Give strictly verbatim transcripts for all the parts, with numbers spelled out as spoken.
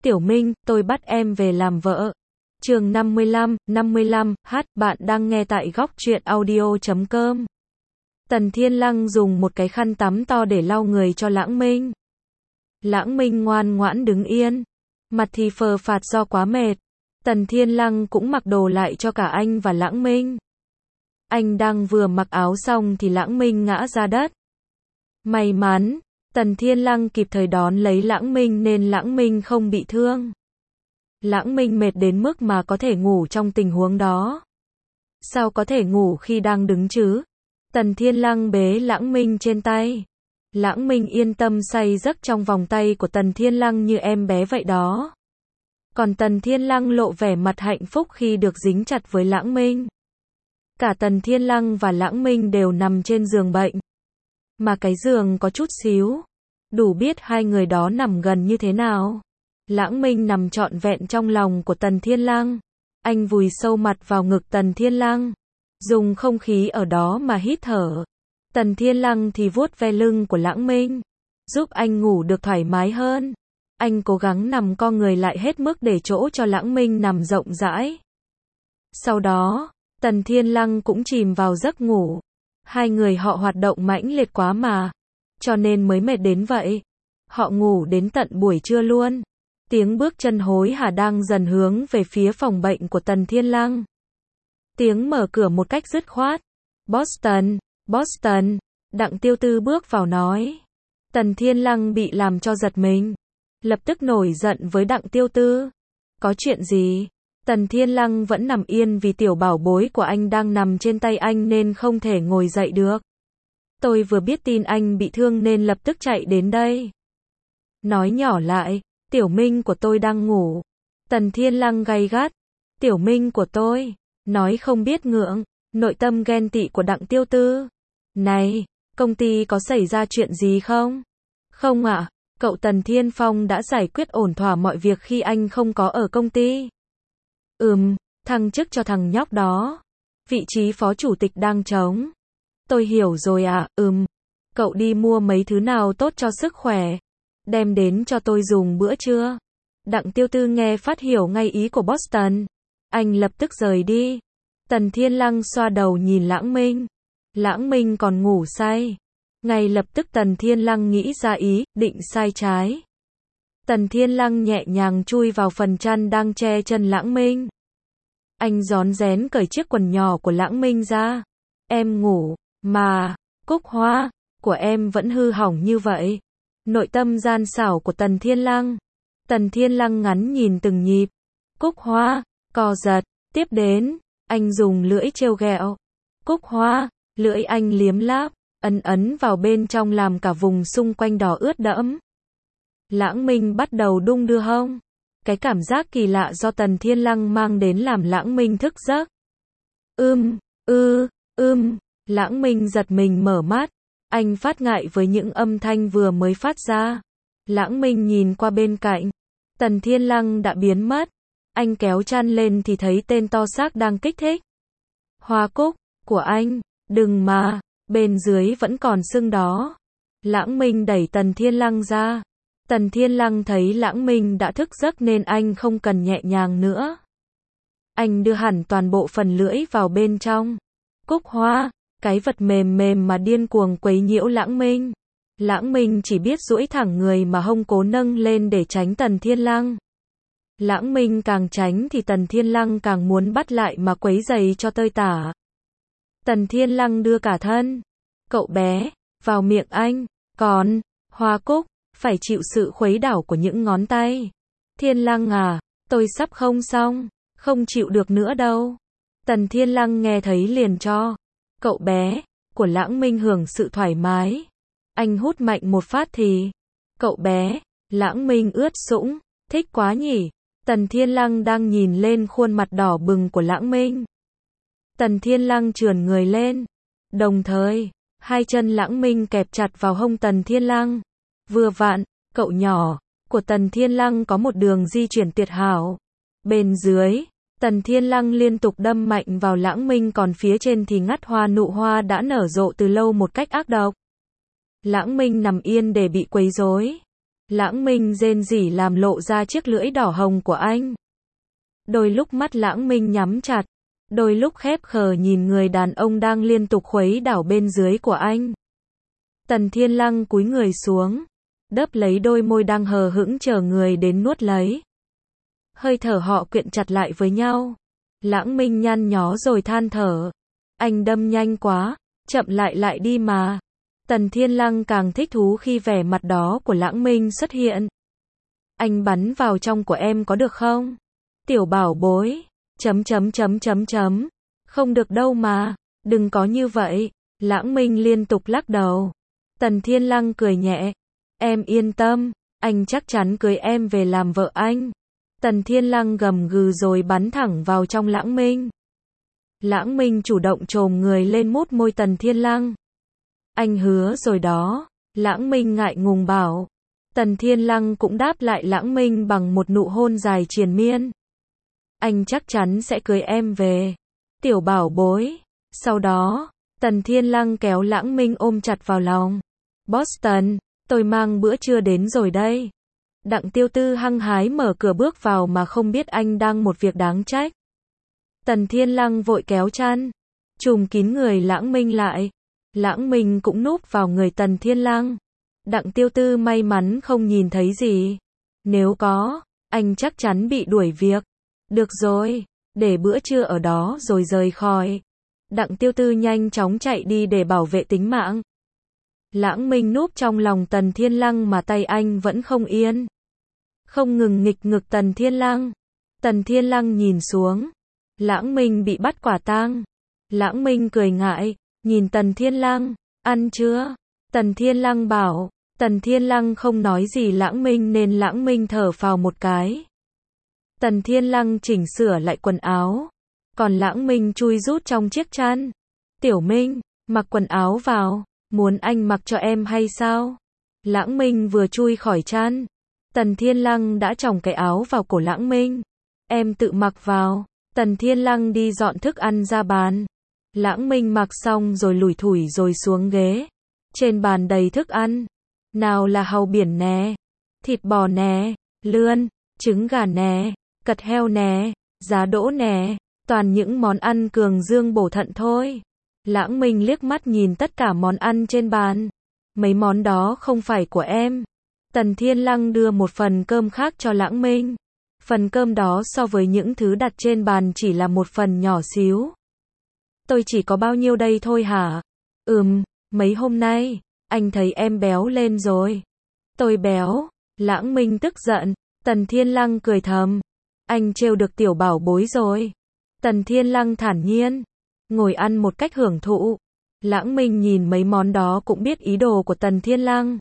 Tiểu Minh, tôi bắt em về làm vợ. Chương năm mươi lăm, năm mươi lăm, H, bạn đang nghe tại góc truyện audio chấm com. Tần Thiên Lăng dùng một cái khăn tắm to để lau người cho Lãng Minh. Lãng Minh ngoan ngoãn đứng yên, mặt thì phờ phạt do quá mệt. Tần Thiên Lăng cũng mặc đồ lại cho cả anh và Lãng Minh. Anh đang vừa mặc áo xong thì Lãng Minh ngã ra đất. May mắn, Tần Thiên Lăng kịp thời đón lấy Lãng Minh nên Lãng Minh không bị thương. Lãng Minh mệt đến mức mà có thể ngủ trong tình huống đó. Sao có thể ngủ khi đang đứng chứ? Tần Thiên Lăng bế Lãng Minh trên tay. Lãng Minh yên tâm say giấc trong vòng tay của Tần Thiên Lăng như em bé vậy đó. Còn Tần Thiên Lăng lộ vẻ mặt hạnh phúc khi được dính chặt với Lãng Minh. Cả Tần Thiên Lăng và Lãng Minh đều nằm trên giường bệnh. Mà cái giường có chút xíu, đủ biết hai người đó nằm gần như thế nào. Lãng Minh nằm trọn vẹn trong lòng của Tần Thiên Lăng. Anh vùi sâu mặt vào ngực Tần Thiên Lăng, dùng không khí ở đó mà hít thở. Tần Thiên Lăng thì vuốt ve lưng của Lãng Minh, giúp anh ngủ được thoải mái hơn. Anh cố gắng nằm co người lại hết mức để chỗ cho Lãng Minh nằm rộng rãi. Sau đó, Tần Thiên Lăng cũng chìm vào giấc ngủ. Hai người họ hoạt động mãnh liệt quá mà, cho nên mới mệt đến vậy. Họ ngủ đến tận buổi trưa luôn. Tiếng bước chân hối hả đang dần hướng về phía phòng bệnh của Tần Thiên Lăng. Tiếng mở cửa một cách dứt khoát. Boston, Boston, Đặng Tiêu Tư bước vào nói. Tần Thiên Lăng bị làm cho giật mình. Lập tức nổi giận với Đặng Tiêu Tư. Có chuyện gì? Tần Thiên Lăng vẫn nằm yên vì tiểu bảo bối của anh đang nằm trên tay anh nên không thể ngồi dậy được. Tôi vừa biết tin anh bị thương nên lập tức chạy đến đây. Nói nhỏ lại, Tiểu Minh của tôi đang ngủ. Tần Thiên Lăng gay gắt. Tiểu Minh của tôi, nói không biết ngượng, nội tâm ghen tị của Đặng Tiêu Tư. Này, công ty có xảy ra chuyện gì không? Không ạ, cậu Tần Thiên Phong đã giải quyết ổn thỏa mọi việc khi anh không có ở công ty. Ừm, thăng chức cho thằng nhóc đó. Vị trí phó chủ tịch đang trống. Tôi hiểu rồi ạ, à, ừm. Cậu đi mua mấy thứ nào tốt cho sức khỏe. Đem đến cho tôi dùng bữa trưa. Đặng Tiêu Tư nghe phát hiểu ngay ý của Boston. Anh lập tức rời đi. Tần Thiên Lăng xoa đầu nhìn Lãng Minh. Lãng Minh còn ngủ say. Ngay lập tức Tần Thiên Lăng nghĩ ra ý, định sai trái. Tần Thiên Lăng nhẹ nhàng chui vào phần chăn đang che chân Lãng Minh. Anh rón rén cởi chiếc quần nhỏ của Lãng Minh ra. Em ngủ, mà, cúc hoa, của em vẫn hư hỏng như vậy. Nội tâm gian xảo của Tần Thiên Lăng. Tần Thiên Lăng ngắn nhìn từng nhịp. Cúc hoa, co giật, tiếp đến, anh dùng lưỡi trêu ghẹo. Cúc hoa, lưỡi anh liếm láp, ấn ấn vào bên trong làm cả vùng xung quanh đỏ ướt đẫm. Lãng Minh bắt đầu đung đưa hông. Cái cảm giác kỳ lạ do Tần Thiên Lăng mang đến làm Lãng Minh thức giấc. Ưm, ư, ưm, Lãng Minh giật mình mở mắt. Anh phát ngại với những âm thanh vừa mới phát ra. Lãng Minh nhìn qua bên cạnh. Tần Thiên Lăng đã biến mất. Anh kéo chăn lên thì thấy tên to xác đang kích thích. Hoa cúc, của anh, đừng mà, bên dưới vẫn còn sưng đó. Lãng Minh đẩy Tần Thiên Lăng ra. Tần Thiên Lăng thấy Lãng Minh đã thức giấc nên anh không cần nhẹ nhàng nữa. Anh đưa hẳn toàn bộ phần lưỡi vào bên trong. Cúc hoa, cái vật mềm mềm mà điên cuồng quấy nhiễu Lãng Minh. Lãng Minh chỉ biết duỗi thẳng người mà hông cố nâng lên để tránh Tần Thiên Lăng. Lãng Minh càng tránh thì Tần Thiên Lăng càng muốn bắt lại mà quấy giày cho tơi tả. Tần Thiên Lăng đưa cả thân. Cậu bé, vào miệng anh. Còn, Hoa cúc, phải chịu sự khuấy đảo của những ngón tay. Thiên Lăng à, tôi sắp không xong, không chịu được nữa đâu. Tần Thiên Lăng nghe thấy liền cho. Cậu bé, của Lãng Minh hưởng sự thoải mái. Anh hút mạnh một phát thì. Cậu bé, Lãng Minh ướt sũng, thích quá nhỉ. Tần Thiên Lăng đang nhìn lên khuôn mặt đỏ bừng của Lãng Minh. Tần Thiên Lăng trườn người lên. Đồng thời, hai chân Lãng Minh kẹp chặt vào hông Tần Thiên Lăng. Vừa vặn, cậu nhỏ, của Tần Thiên Lăng có một đường di chuyển tuyệt hảo. Bên dưới, Tần Thiên Lăng liên tục đâm mạnh vào Lãng Minh còn phía trên thì ngắt hoa nụ hoa đã nở rộ từ lâu một cách ác độc. Lãng Minh nằm yên để bị quấy rối. Lãng Minh rên rỉ làm lộ ra chiếc lưỡi đỏ hồng của anh. Đôi lúc mắt Lãng Minh nhắm chặt, đôi lúc khép khờ nhìn người đàn ông đang liên tục khuấy đảo bên dưới của anh. Tần Thiên Lăng cúi người xuống, đớp lấy đôi môi đang hờ hững chờ người đến nuốt lấy. Hơi thở họ quyện chặt lại với nhau. Lãng Minh nhăn nhó rồi than thở. Anh đâm nhanh quá, chậm lại lại đi mà. Tần Thiên Lăng càng thích thú khi vẻ mặt đó của Lãng Minh xuất hiện. Anh bắn vào trong của em có được không? Tiểu bảo bối. Chấm chấm chấm chấm chấm. Không được đâu mà. Đừng có như vậy. Lãng Minh liên tục lắc đầu. Tần Thiên Lăng cười nhẹ. Em yên tâm. Anh chắc chắn cưới em về làm vợ anh. Tần Thiên Lăng gầm gừ rồi bắn thẳng vào trong Lãng Minh. Lãng Minh chủ động chồm người lên mút môi Tần Thiên Lăng. Anh hứa rồi đó. Lãng Minh ngại ngùng bảo. Tần Thiên Lăng cũng đáp lại Lãng Minh bằng một nụ hôn dài triền miên. Anh chắc chắn sẽ cưới em về. Tiểu bảo bối. Sau đó, Tần Thiên Lăng kéo Lãng Minh ôm chặt vào lòng. Boston, tôi mang bữa trưa đến rồi đây. Đặng Tiêu Tư hăng hái mở cửa bước vào mà không biết anh đang một việc đáng trách. Tần Thiên Lăng vội kéo chăn, trùm kín người Lãng Minh lại. Lãng Minh cũng núp vào người Tần Thiên Lăng. Đặng Tiêu Tư may mắn không nhìn thấy gì. Nếu có, anh chắc chắn bị đuổi việc. Được rồi, để bữa trưa ở đó rồi rời khỏi. Đặng Tiêu Tư nhanh chóng chạy đi để bảo vệ tính mạng. Lãng Minh núp trong lòng Tần Thiên Lăng mà tay anh vẫn không yên. Không ngừng nghịch ngực Tần Thiên Lăng. Tần Thiên Lăng nhìn xuống. Lãng Minh bị bắt quả tang. Lãng Minh cười ngại, nhìn Tần Thiên Lăng. Ăn chưa? Tần Thiên Lăng bảo. Tần Thiên Lăng không nói gì Lãng Minh nên Lãng Minh thở phào một cái. Tần Thiên Lăng chỉnh sửa lại quần áo. Còn Lãng Minh chui rút trong chiếc chăn. Tiểu Minh, mặc quần áo vào. Muốn anh mặc cho em hay sao? Lãng Minh vừa chui khỏi chăn. Tần Thiên Lăng đã chồng cái áo vào cổ Lãng Minh. Em tự mặc vào. Tần Thiên Lăng đi dọn thức ăn ra bàn. Lãng Minh mặc xong rồi lủi thủi rồi xuống ghế. Trên bàn đầy thức ăn. Nào là hàu biển nè, thịt bò nè, lươn, trứng gà nè, cật heo nè, giá đỗ nè. Toàn những món ăn cường dương bổ thận thôi. Lãng Minh liếc mắt nhìn tất cả món ăn trên bàn. Mấy món đó không phải của em. Tần Thiên Lăng đưa một phần cơm khác cho Lãng Minh. Phần cơm đó so với những thứ đặt trên bàn chỉ là một phần nhỏ xíu. Tôi chỉ có bao nhiêu đây thôi hả? Ừm, mấy hôm nay, anh thấy em béo lên rồi. Tôi béo. Lãng Minh tức giận. Tần Thiên Lăng cười thầm. Anh trêu được tiểu bảo bối rồi. Tần Thiên Lăng thản nhiên. Ngồi ăn một cách hưởng thụ. Lãng Minh nhìn mấy món đó cũng biết ý đồ của Tần Thiên Lăng.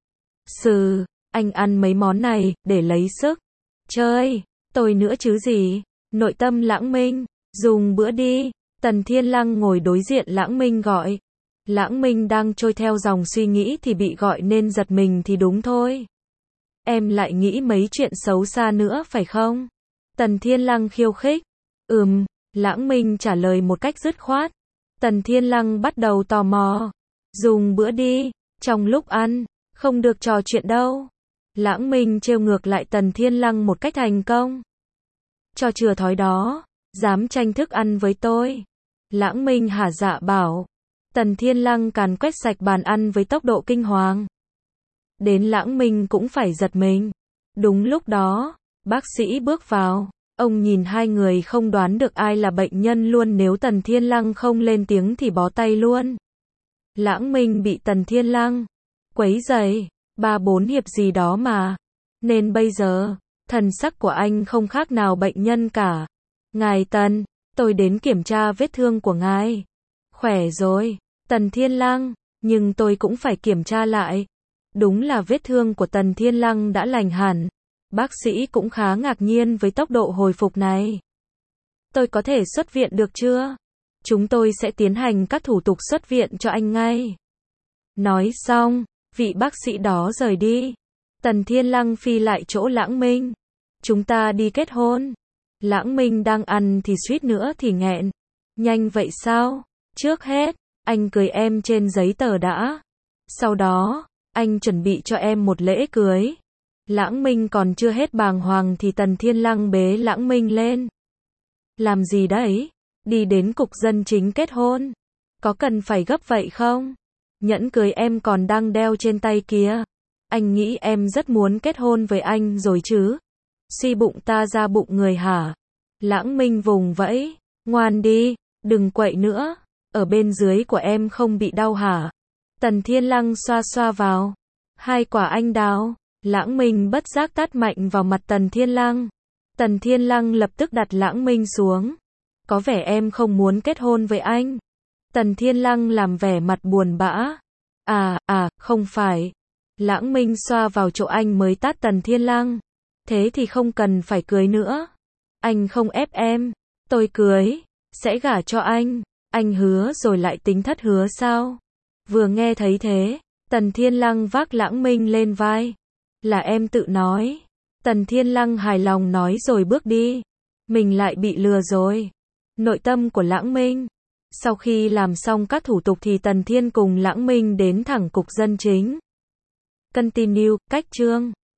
Sừ, anh ăn mấy món này, để lấy sức. Chơi, tôi nữa chứ gì. Nội tâm Lãng Minh, dùng bữa đi. Tần Thiên Lăng ngồi đối diện Lãng Minh gọi. Lãng Minh đang trôi theo dòng suy nghĩ thì bị gọi nên giật mình thì đúng thôi. Em lại nghĩ mấy chuyện xấu xa nữa phải không? Tần Thiên Lăng khiêu khích. Ừm, Lãng Minh trả lời một cách dứt khoát. Tần Thiên Lăng bắt đầu tò mò. Dùng bữa đi, trong lúc ăn, không được trò chuyện đâu. Lãng Minh trêu ngược lại Tần Thiên Lăng một cách thành công. Cho chừa thói đó, dám tranh thức ăn với tôi. Lãng Minh hả dạ bảo. Tần Thiên Lăng càn quét sạch bàn ăn với tốc độ kinh hoàng. Đến Lãng Minh cũng phải giật mình. Đúng lúc đó, bác sĩ bước vào. Ông nhìn hai người không đoán được ai là bệnh nhân luôn, nếu Tần Thiên Lăng không lên tiếng thì bó tay luôn. Lãng Minh bị Tần Thiên Lăng quấy rầy, ba bốn hiệp gì đó mà. Nên bây giờ, thần sắc của anh không khác nào bệnh nhân cả. Ngài Tần, tôi đến kiểm tra vết thương của ngài. Khỏe rồi, Tần Thiên Lăng, nhưng tôi cũng phải kiểm tra lại. Đúng là vết thương của Tần Thiên Lăng đã lành hẳn. Bác sĩ cũng khá ngạc nhiên với tốc độ hồi phục này. Tôi có thể xuất viện được chưa? Chúng tôi sẽ tiến hành các thủ tục xuất viện cho anh ngay. Nói xong, vị bác sĩ đó rời đi. Tần Thiên Lăng phi lại chỗ Lãng Minh. Chúng ta đi kết hôn. Lãng Minh đang ăn thì suýt nữa thì nghẹn. Nhanh vậy sao? Trước hết, anh cưới em trên giấy tờ đã. Sau đó, anh chuẩn bị cho em một lễ cưới. Lãng Minh còn chưa hết bàng hoàng thì Tần Thiên Lăng bế Lãng Minh lên. Làm gì đấy? Đi đến cục dân chính kết hôn. Có cần phải gấp vậy không? Nhẫn cưới em còn đang đeo trên tay kìa. Anh nghĩ em rất muốn kết hôn với anh rồi chứ? Suy bụng ta ra bụng người hả? Lãng Minh vùng vẫy. Ngoan đi, đừng quậy nữa. Ở bên dưới của em không bị đau hả? Tần Thiên Lăng xoa xoa vào. Hai quả anh đào. Lãng Minh bất giác tát mạnh vào mặt Tần Thiên Lăng. Tần Thiên Lăng lập tức đặt Lãng Minh xuống. Có vẻ em không muốn kết hôn với anh. Tần Thiên Lăng làm vẻ mặt buồn bã. À, à, không phải. Lãng Minh xoa vào chỗ anh mới tát Tần Thiên Lăng. Thế thì không cần phải cưới nữa. Anh không ép em. Tôi cưới. Sẽ gả cho anh. Anh hứa rồi lại tính thất hứa sao? Vừa nghe thấy thế, Tần Thiên Lăng vác Lãng Minh lên vai. Là em tự nói. Tần Thiên Lăng hài lòng nói rồi bước đi. Mình lại bị lừa rồi. Nội tâm của Lãng Minh. Sau khi làm xong các thủ tục thì Tần Thiên cùng Lãng Minh đến thẳng cục dân chính. Continue, cách chương.